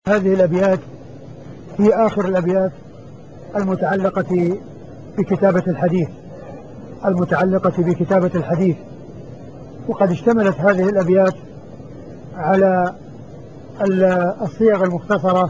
هذه الأبيات هي آخر الأبيات المتعلقة بكتابة الحديث وقد اشتملت هذه الأبيات على الصيغ المختصرة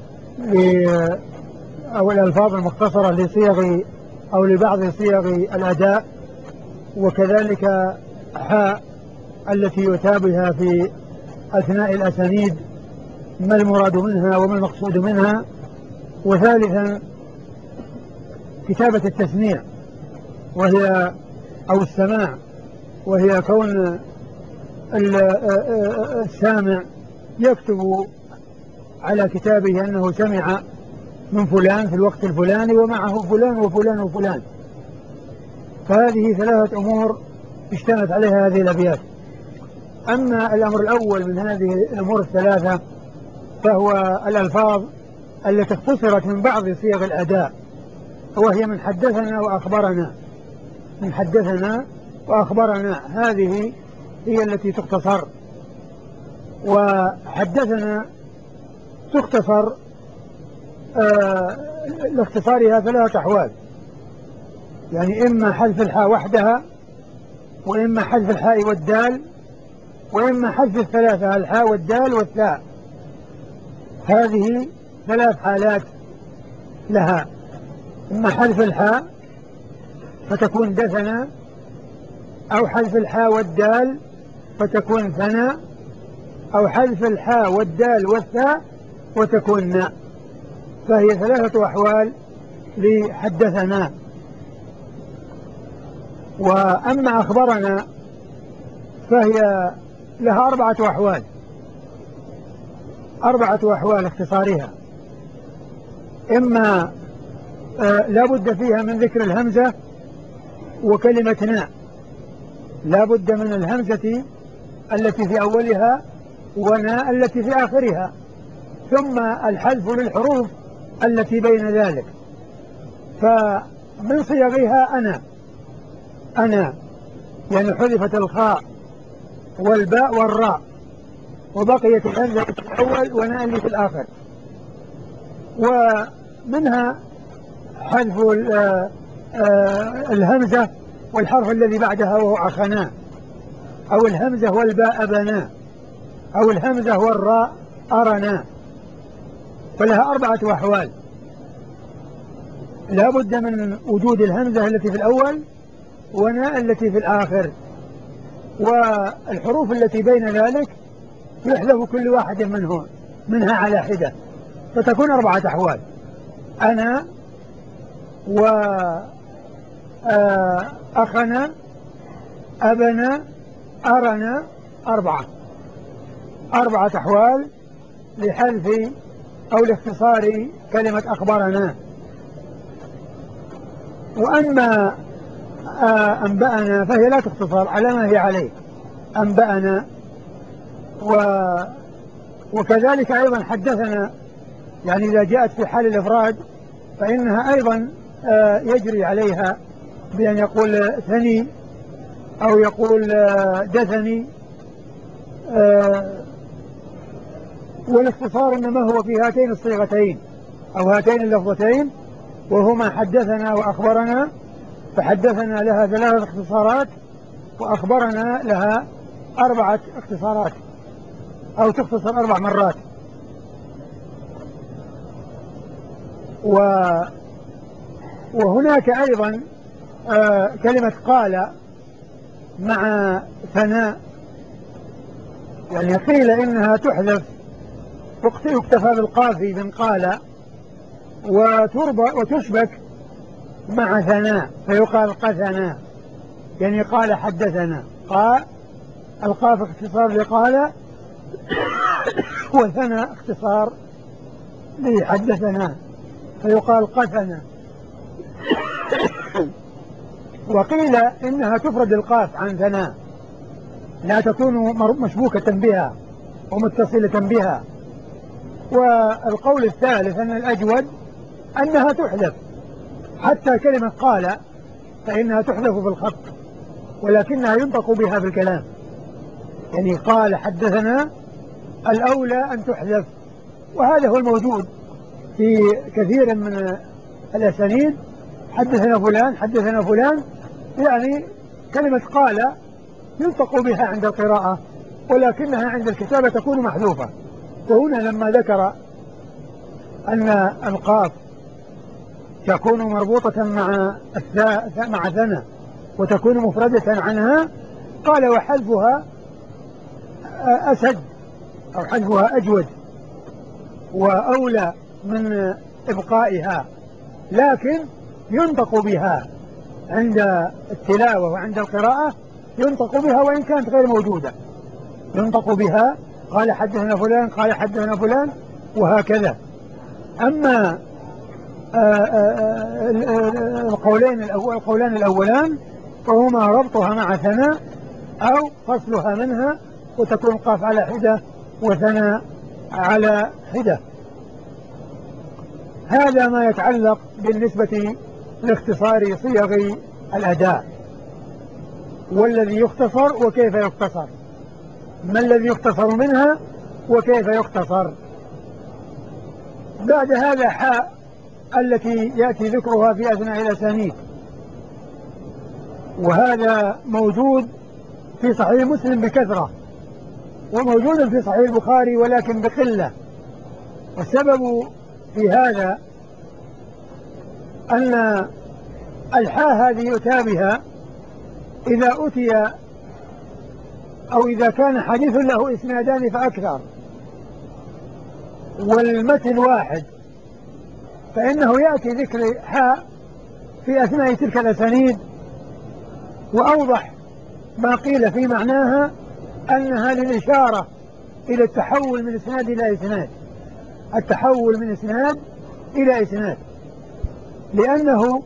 أو الألفاظ المختصرة لصيغ أو لبعض صيغ الأداء، وكذلك حاء التي يؤتى بها في أثناء الأسانيد ما المراد منها وما المقصود منها. وثالثا كتابة التسميع وهي أو السماع، وهي كون السامع يكتب على كتابه أنه سمع من فلان في الوقت الفلاني ومعه فلان وفلان وفلان. فهذه ثلاثة أمور اشتملت عليها هذه الأبيات. أما الأمر الأول من هذه الأمور الثلاثة فهو الألفاظ التي اختصرت من بعض صيغ الأداء، وهي من حدثنا وأخبرنا. هذه هي التي تختصر. وحدثنا تختصر لاختصارها ثلاثة أحوال، يعني إما حذف الحاء وحدها، وإما حذف الحاء والدال، وإما حذف الثلاثة الحاء والدال والثاء. هذه ثلاث حالات لها: إما حذف الحاء فتكون دثنا، أو حذف الحاء والدال فتكون ثنا، أو حذف الحاء والدال والثاء وتكون ناء. فهي ثلاثة أحوال لحدثنا. وأما أخبرنا فهي لها أربعة أحوال اختصارها: إما لا بد فيها من ذكر الهمزة وكلمة ناء، لا بد من الهمزة التي في أولها وناء التي في آخرها، ثم الحذف للحروف التي بين ذلك. فمن صيغها أنا يعني حذفت الخاء والباء والراء وبقيت الهمزة في الأول وناء اللي في الآخر. ومنها حذف الهمزة والحرف الذي بعدها وهو أخنا، أو الهمزة والباء أبنا، أو الهمزة والراء أرنا. فلها أربعة أحوال: لا بد من وجود الهمزة التي في الأول وناء التي في الآخر، والحروف التي بين ذلك يحذف كل واحد منها على حدة، فتكون أربعة أحوال: أنا وأخنا أبنا أرنا. أربعة أحوال لحذف أو لاختصار كلمة أخبرنا. وأما أنبأنا فهي لا تختصر على ما هي عليه، أنبأنا. وكذلك أيضا حدثنا، يعني إذا جاءت في حال الإفراد فإنها أيضا يجري عليها بأن يقول ثني أو يقول دثني. والاختصار إنما هو في هاتين الصيغتين أو هاتين اللفظتين، وهما حدثنا وأخبرنا. فحدثنا لها ثلاثة اختصارات، وأخبرنا لها أربعة اختصارات أو تختصر 4 مرات. وهناك أيضا كلمة قال مع ثناء، يعني قيل إنها تحذف يكتفى بالقاف من قال وتشبك مع ثناء فيقال قثنا، يعني قال حدثنا. القاف اختصار لقال، وثناء اختصار لحدثنا فيقال قثنا. وقيل إنها تفرد القاف عن ثناء، لا تكون مشبوكة بها ومتصلة بها. والقول الثالث أن الأجود أنها تحذف، حتى كلمة قال فإنها تحذف في الخط ولكنها ينطق بها في الكلام، يعني قال حدثنا الأولى أن تحذف وهذا هو الموجود في كثير من الأسانيد. حدثنا فلان حدثنا فلان، يعني كلمة قال ينطق بها عند القراءة ولكنها عند الكتابة تكون محذوفة. وهنا لما ذكر أن القاف تكون مربوطة مع ثنى وتكون مفردة عنها، قال وحذفها أسد أو حذفها أجود وأولى من إبقائها، لكن ينطق بها عند التلاوة وعند القراءة، ينطق بها وإن كانت غير موجودة، ينطق بها قال حدثنا فلان قال حدثنا فلان وهكذا. أما القولان الأولان فهما ربطها مع ثنى أو فصلها منها وتكون القاف على حدة وثنى على حدة. هذا ما يتعلق بالنسبة لاختصار صيغ الأداء. والذي يختصر وكيف يختصر، ما الذي يختصر منها وكيف يختصر. بعد هذا حاء التي يأتي ذكرها في أثناء الأسانيد، وهذا موجود في صحيح مسلم بكثرة وموجود في صحيح البخاري ولكن بقلة. والسبب في هذا أن الحاء هذه يؤتى بها إذا أتي أو إذا كان حديث له إسنادان فأكثر والمتن واحد، فإنه يأتي ذكر حاء في أثناء تلك الأسانيد. وأوضح ما قيل في معناها أنها للإشارة إلى التحول من إسناد إلى إسناد، التحول من إسناد إلى إسناد، لأنه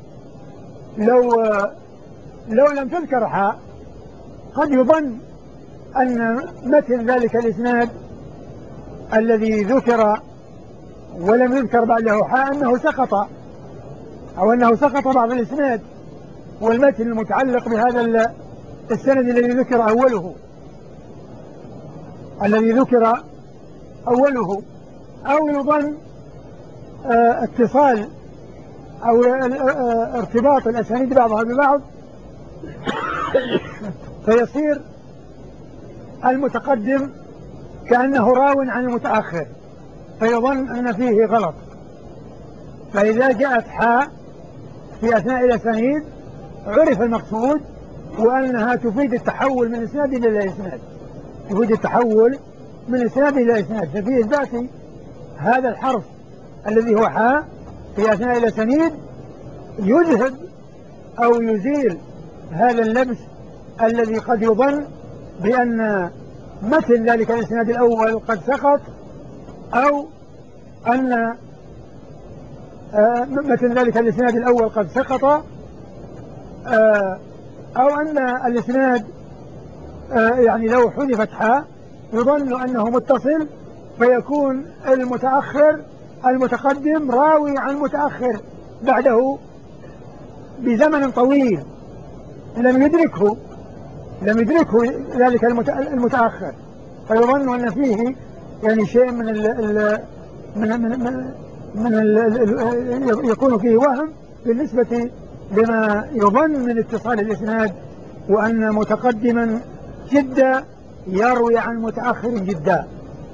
لو لم تذكر حاء قد يظن أن متن ذلك الإسناد الذي ذكر ولم يذكر بعده حاء أنه سقط أو أنه سقط بعض الإسناد والمتن المتعلق بهذا السند الذي ذكر أوله أو يظن اتصال أو ارتباط الأسانيد بعضها ببعض فيصير المتقدم كأنه راو عن المتأخر فيظن أن فيه غلط. فإذا جاءت حاء في أثناء الأسانيد عرف المقصود وأنها تفيد التحول من إسناد إلى إسناد، تفيد التحول من إسناد إلى إسناد. ففي إثبات هذا الحرف الذي هو حاء في أثناء الأسانيد يذهب أو يزيل هذا اللبس الذي قد يظن بأن متن ذلك الإسناد الأول قد سقط أو أن متن ذلك الإسناد الأول قد سقط أو أن الإسناد يعني لو حذفت حاء يظن أنه متصل فيكون المتقدم راوي عن متأخر بعده بزمن طويل لم يدركه ذلك المتأخر، فيظن أن فيه يعني شيء يكون فيه وهم بالنسبة لما يظن من اتصال الإسناد، وأن متقدما جدا يروي عن متأخر جدا.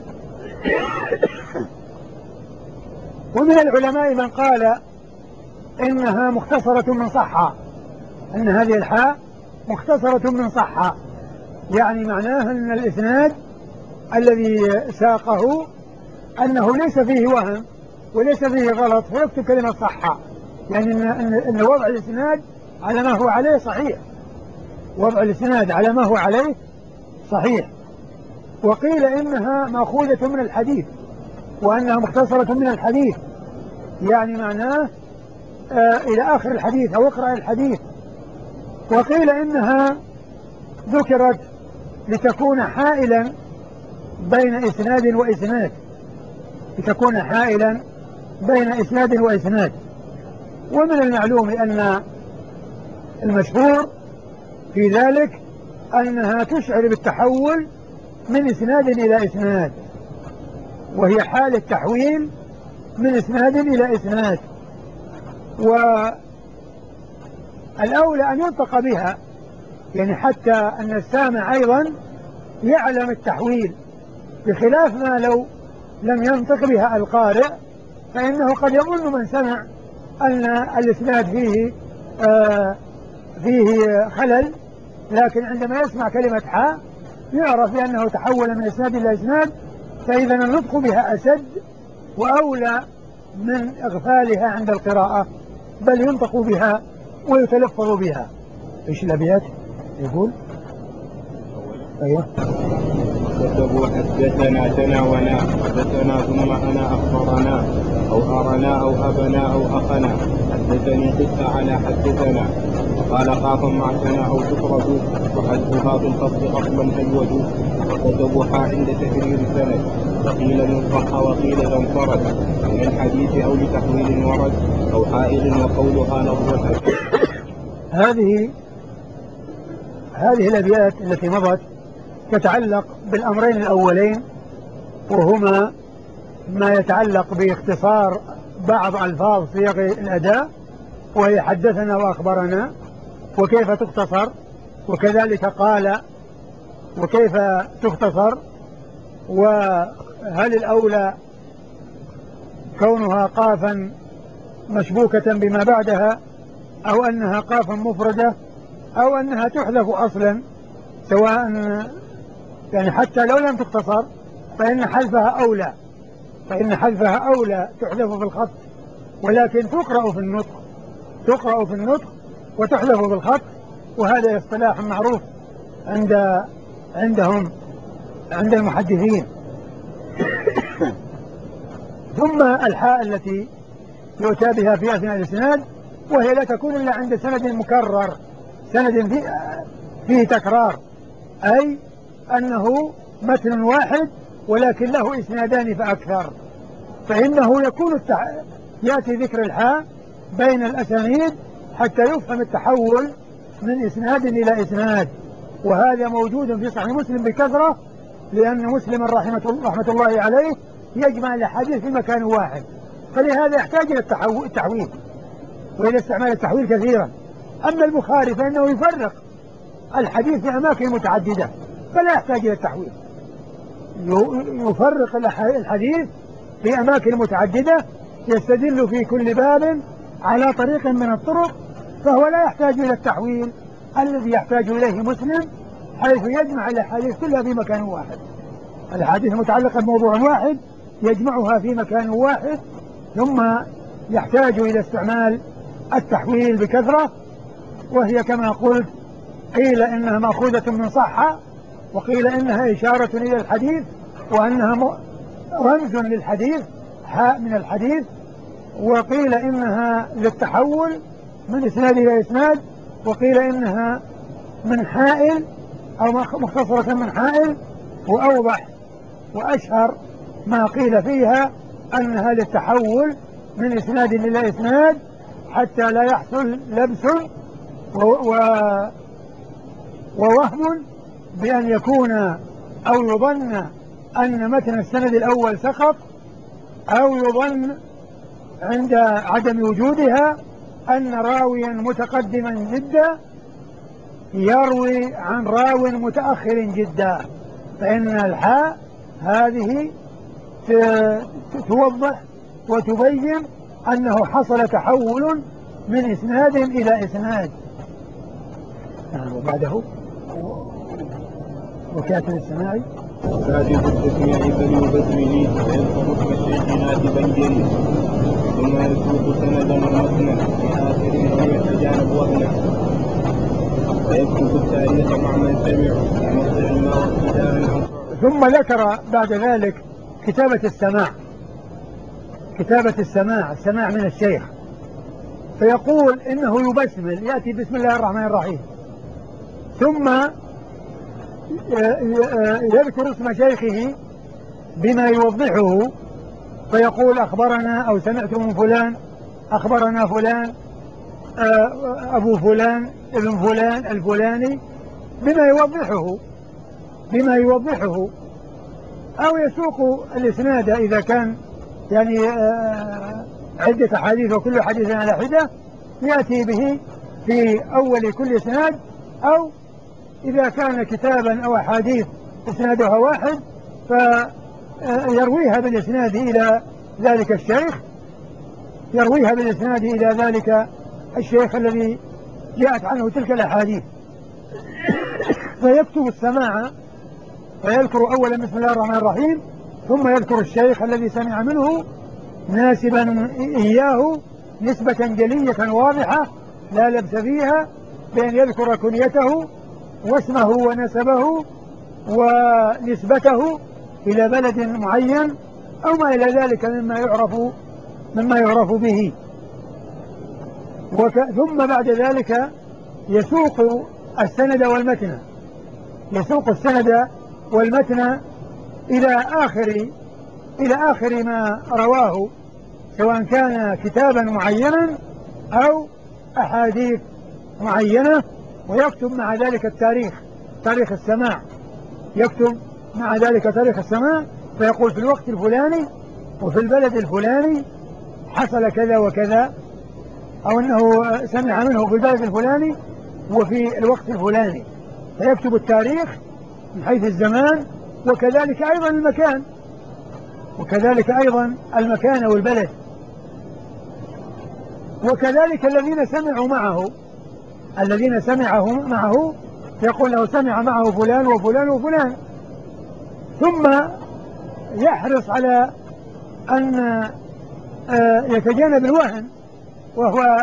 ومن العلماء من قال إنها مختصرة من صحة، أن هذه الحاء مختصرة من صحة، يعني معناه أن الإسناد الذي ساقه أنه ليس فيه وهم وليس فيه غلط فيكتب كلمة صحة، يعني أن وضع الإسناد على ما هو عليه صحيح، وضع الإسناد على ما هو عليه صحيح. وقيل إنها مأخوذة من الحديث وأنها مختصرة من الحديث، يعني معناه إلى آخر الحديث أو اقرأ الحديث. وقيل إنها ذكرت لتكون حائلا بين إسناد وإسناد، لتكون حائلا بين إسناد وإسناد. ومن المعلوم أن المشهور في ذلك أنها تشعر بالتحول من إسناد إلى إسناد، وهي حال التحويل من إسناد إلى إسناد. والأولى أن ينطق بها، يعني حتى أن السامع أيضا يعلم التحويل، بخلاف ما لو لم ينطق بها القارئ، فإنه قد يظن من سمع أن الإسناد فيه خلل، لكن عندما يسمع كلمة حاء يعرف بأنه تحول من إسناد إلى إسناد، فإذا النطق بها أشد وأولى من إغفالها عند القراءة، بل ينطق بها ويتلفظ بها. إيش الأبيات يقول؟ أيوه. كتبوا حدثنا تناونا حدثنا ثم أنا أخبرنا أو أرنا أو أبنا أو أخنا حدثني قصة على حدثنا قال قافا معتنا أو تفرد وحدها بالقصد أصلا أجود. وكتبوا عند تكرير سند وقيل من صح وقيل انفرد من الحديث أو لتحويل ورد أو حائل وقولها لفظا. هذه الأبيات التي مضت تتعلق بالأمرين الأولين، وهما ما يتعلق باختصار بعض ألفاظ صيغ الأداء، وهي حدثنا وأخبرنا وكيف تختصر، وكذلك قال وكيف تختصر، وهل الأولى كونها قافا مشبوكة بما بعدها، أو أنها قافا مفردة، أو أنها تحذف أصلا، سواء يعني حتى لو لم تختصر فإن حذفها أولى تحذف في الخط، ولكن تقرأ في النطق وتحذف بالخط، وهذا اصطلاح معروف عند المحدثين. ثم الحاء التي يؤتى بها في أثناء الإسناد، وهي لا تكون إلا عند سند مكرر، سند فيه تكرار، أي أنه متن واحد ولكن له إسنادان فأكثر، فإنه يأتي ذكر الحاء بين الأسانيد حتى يفهم التحول من إسناد إلى إسناد. وهذا موجود في صحيح مسلم بكثرة، لأن مسلم رحمة الله عليه يجمع الأحاديث في مكان واحد، فلهذا يحتاج إلى التحويل وإلى استعمال التحويل كثيرا. أما البخاري فإنه يفرق الحديث في أماكن متعددة فلا يحتاج إلى التحويل، يفرق الحديث في أماكن متعددة، يستدل في كل باب على طريق من الطرق، فهو لا يحتاج إلى التحويل الذي يحتاج إليه مسلم، حيث يجمع الأحاديث كلها في مكان واحد، الأحاديث المتعلقة بموضوع واحد يجمعها في مكان واحد، ثم يحتاج إلى استعمال التحويل بكثرة. وهي كما قلت قيل إنها مأخوذة من صحة، وقيل إنها إشارة إلى الحديث، وأنها رمز للحديث، حاء من الحديث، وقيل إنها للتحول من إسناد إلى إسناد، وقيل إنها من حائل أو مختصرة من حائل، وأوضح وأشهر ما قيل فيها أنها للتحول من إسناد إلى إسناد حتى لا يحصل لبس ووهم بأن يكون أو يظن أن متن السند الأول سقط، أو يظن عند عدم وجودها أن راويا متقدما جدا يروي عن راو متأخر جدا، فإن الحاء هذه توضح وتبين أنه حصل تحول من إسناد إلى إسناد. وبعده وكاتب السماعي كاتب التسميع فليبسمه ويذكر اسم الشيخ نادبا جلي، ثم يسوق سندا ومتنا في آخر من يتجانب وهنا، ويكتب التاريخ مع من سمع بموضع ما وابتداء. ثم ذكر بعد ذلك كتابة السماع من الشيخ، فيقول إنه يبسمل، يأتي بسم الله الرحمن الرحيم، ثم يذكر اسم شيخه بما يوضحه، فيقول أخبرنا أو سمعت من فلان، أخبرنا فلان، أبو فلان، ابن فلان الفلاني، بما يوضحه. أو يسوق الإسناد إذا كان يعني عدة أحاديث وكل حديث على حدة يأتي به في أول كل إسناد، أو إذا كان كتابا أو أحاديث إسنادها واحد فيرويها بالإسناد إلى ذلك الشيخ، يرويها بالإسناد إلى ذلك الشيخ الذي جاءت عنه تلك الأحاديث، فيكتب السماع فيذكر أولا بسم الله الرحمن الرحيم، ثم يذكر الشيخ الذي سمع منه ناسبا إياه نسبة جلية واضحة لا لبس فيها، بأن يذكر كنيته واسمه ونسبه ونسبته إلى بلد معين أو ما إلى ذلك مما يعرف به. ثم بعد ذلك يسوق السند والمتن، يسوق السند والمتن إلى آخر ما رواه، سواء كان كتابا معينا أو أحاديث معينة، ويكتب مع ذلك تاريخ السماع، يكتب مع ذلك تاريخ السماع، فيقول في الوقت الفلاني وفي البلد الفلاني حصل كذا وكذا، أو أنه سمع منه في البلد الفلاني وفي الوقت الفلاني، فيكتب التاريخ من حيث الزمان وكذلك أيضا المكان والبلد. وكذلك الذين سمعوا معه يقول له سمع معه فلان وفلان وفلان، ثم يحرص على أن يتجنب الوهن، وهو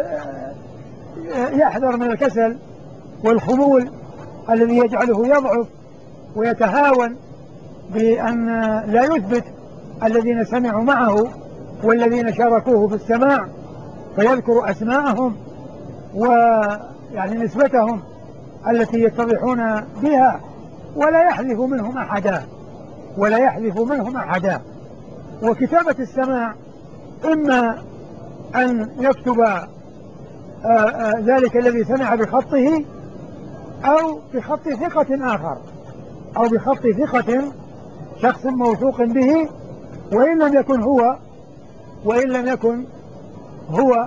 يحذر من الكسل والخمول الذي يجعله يضعف ويتهاون بأن لا يثبت الذين سمعوا معه والذين شاركوه في السماع، فيذكر أسماءهم ويعني نسبتهم التي يتضحون بها، ولا يحذف منهم أحدا. وكتابة السماع إما أن يكتب ذلك الذي سمع بخطه أو بخط ثقة آخر، أو بخط ثقة شخص موثوق به، وإن لم يكن هو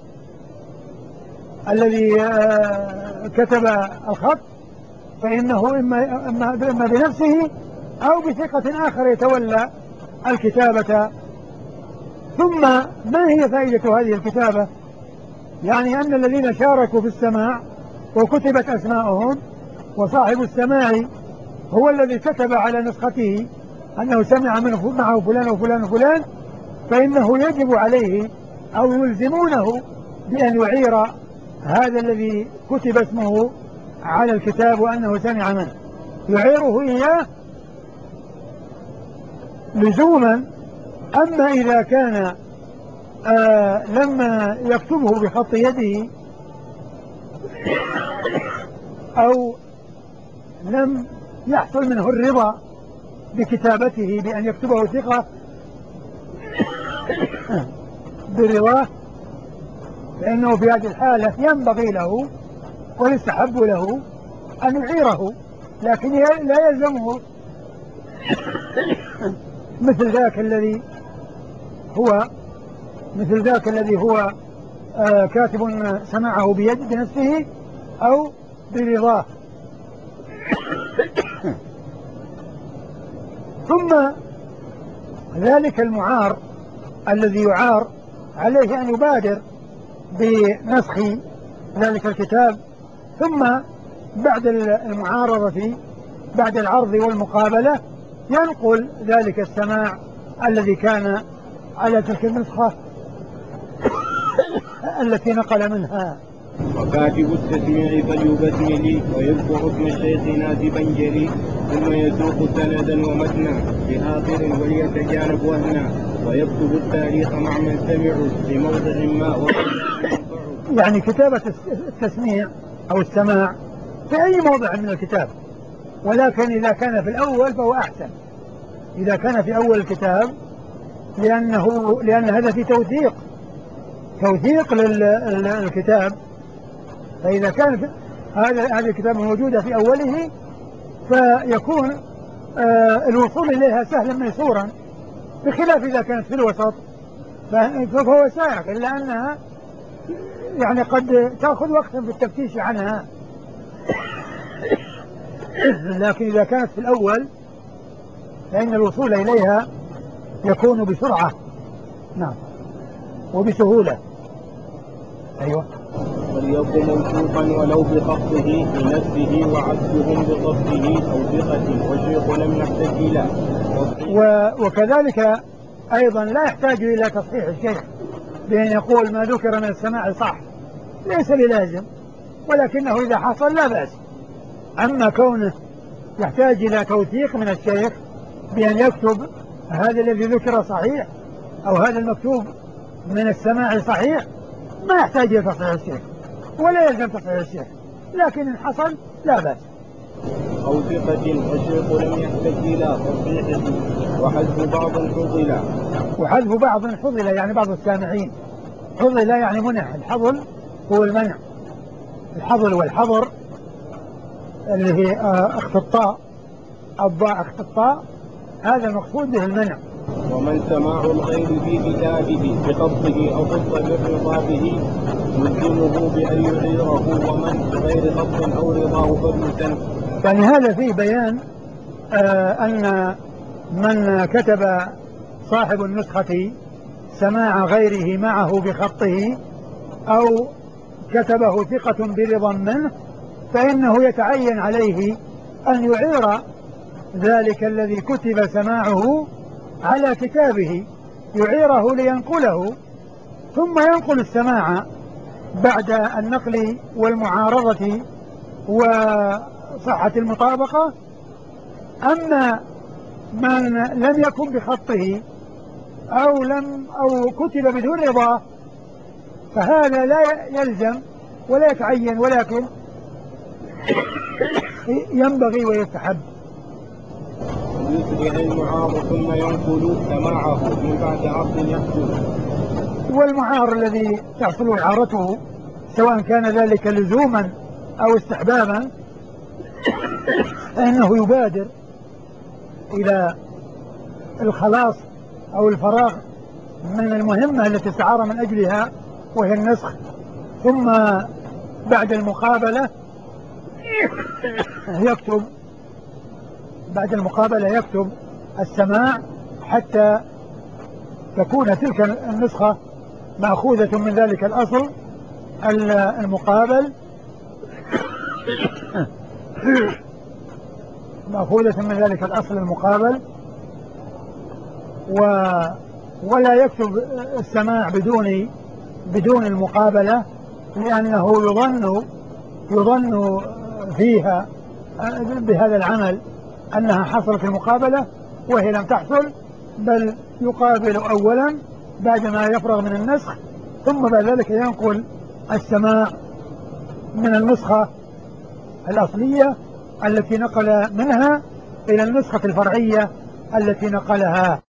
الذي كتب الخط، فإنه إما بنفسه أو بثقة آخر يتولى الكتابة. ثم ما هي فائدة هذه الكتابة؟ يعني أن الذين شاركوا في السماع وكتبت أسماءهم، وصاحب السماع هو الذي كتب على نسخته أنه سمع معه فلان وفلان وفلان، فإنه يجب عليه أو يلزمونه بأن يعير هذا الذي كتب اسمه على الكتاب وأنه سمع منه، يعيره إياه لزوما. أما إذا كان لما يكتبه بخط يده أو لم يحصل منه الرضا بكتابته بأن يكتبه ثقة برضاه، فإنه في هذه الحالة ينبغي له ويستحب له أن يعيره، لكن لا يلزمه مثل ذاك الذي هو كاتب سمعه بنفسه أو برضاه. ثم ذلك المعار الذي يعار عليه أن يبادر بنسخ ذلك الكتاب، ثم بعد المعارضة بعد العرض والمقابلة ينقل ذلك السماع الذي كان على تلك النسخة التي نقل منها. وكاتب التسميع فليبسمل ويذكر اسم الشيخ ناسبا جلي، ثم يسوق سندا ومتنا بآخر وليتجانب وهنا، ويكتب التاريخ مع من سمعوا لموضع ما يعني كتابة التسميع أو السماع في أي موضع من الكتاب، ولكن إذا كان في الأول فهو أحسن، إذا كان في أول الكتاب، لأن هذا في توثيق للكتاب. فإذا كان هذه الكتاب موجودة في أوله فيكون الوصول إليها سهلا ميسورا، بخلاف إذا كانت في الوسط فهو سائغ، إلا أنها يعني قد تأخذ وقتا في التفتيش عنها. لكن إذا كانت في الأول فإن الوصول إليها يكون بسرعة، نعم، وبسهولة. أيوة. وليكن موثوقا ولو بخطه بنفسه وعدهم بضبطه أو ثقة والشيخ لم يحتج إلى. وكذلك أيضا لا يحتاج إلى تصحيح الشيخ بأن يقول ما ذكر من السماع صح، ليس بلازم، ولكنه إذا حصل لا بأس. أما كونه يحتاج إلى توثيق من الشيخ بأن يكتب هذا الذي ذكر صحيح أو هذا المكتوب من السماع صحيح، ما يحتاج إلى تصحيح الشيخ ولا يلزم تصحيح الشيخ، لكن إن حصل لا بأس. أو ثقة والشيخ لم يحتج إلى تصحيحه وحذف بعض فضل. وحذف بعض فضل يعني بعض السامعين، فضل يعني منع. الحظل هو المنع، الحظل والحظر اللي هي اخت الضاء اخت الطاء، هذا المقصود به المنع. ومن سماع الغير في كتابه بخطه أو خط بالرضا به يلزمه بأن يعيره، ومن بغير خط أو رضاه فليسن. يعني هذا فيه بيان أن من كتب صاحب النسخة سماع غيره معه بخطه أو كتبه ثقة برضا منه فإنه يتعين عليه أن يعير ذلك الذي كتب سماعه على كتابه، يعيره لينقله، ثم ينقل السماع بعد النقل والمعارضة وصحة المطابقة. أما من لم يكن بخطه أو كتب بدون رضا فهذا لا يلزم ولا يتعين، ولكن ينبغي ويستحب. يتبع المعار ثم ينقل سماعه من بعد عرض يحصل. والمعار الذي تحصل إعارته سواء كان ذلك لزوما أو استحبابا فإنه يبادر إلى الخلاص أو الفراغ من المهمة التي استعار من أجلها وهي النسخ، ثم بعد المقابلة يكتب السماع حتى تكون تلك النسخة مأخوذة من ذلك الأصل المقابل مأخوذة من ذلك الأصل المقابل، ولا يكتب السماع بدون المقابلة، لأنه يظن فيها بهذا العمل أنها حصلت المقابلة وهي لم تحصل، بل يقابل أولا بعدما يفرغ من النسخ، ثم بعد ذلك ينقل السماع من النسخة الأصلية التي نقل منها إلى النسخة الفرعية التي نقلها.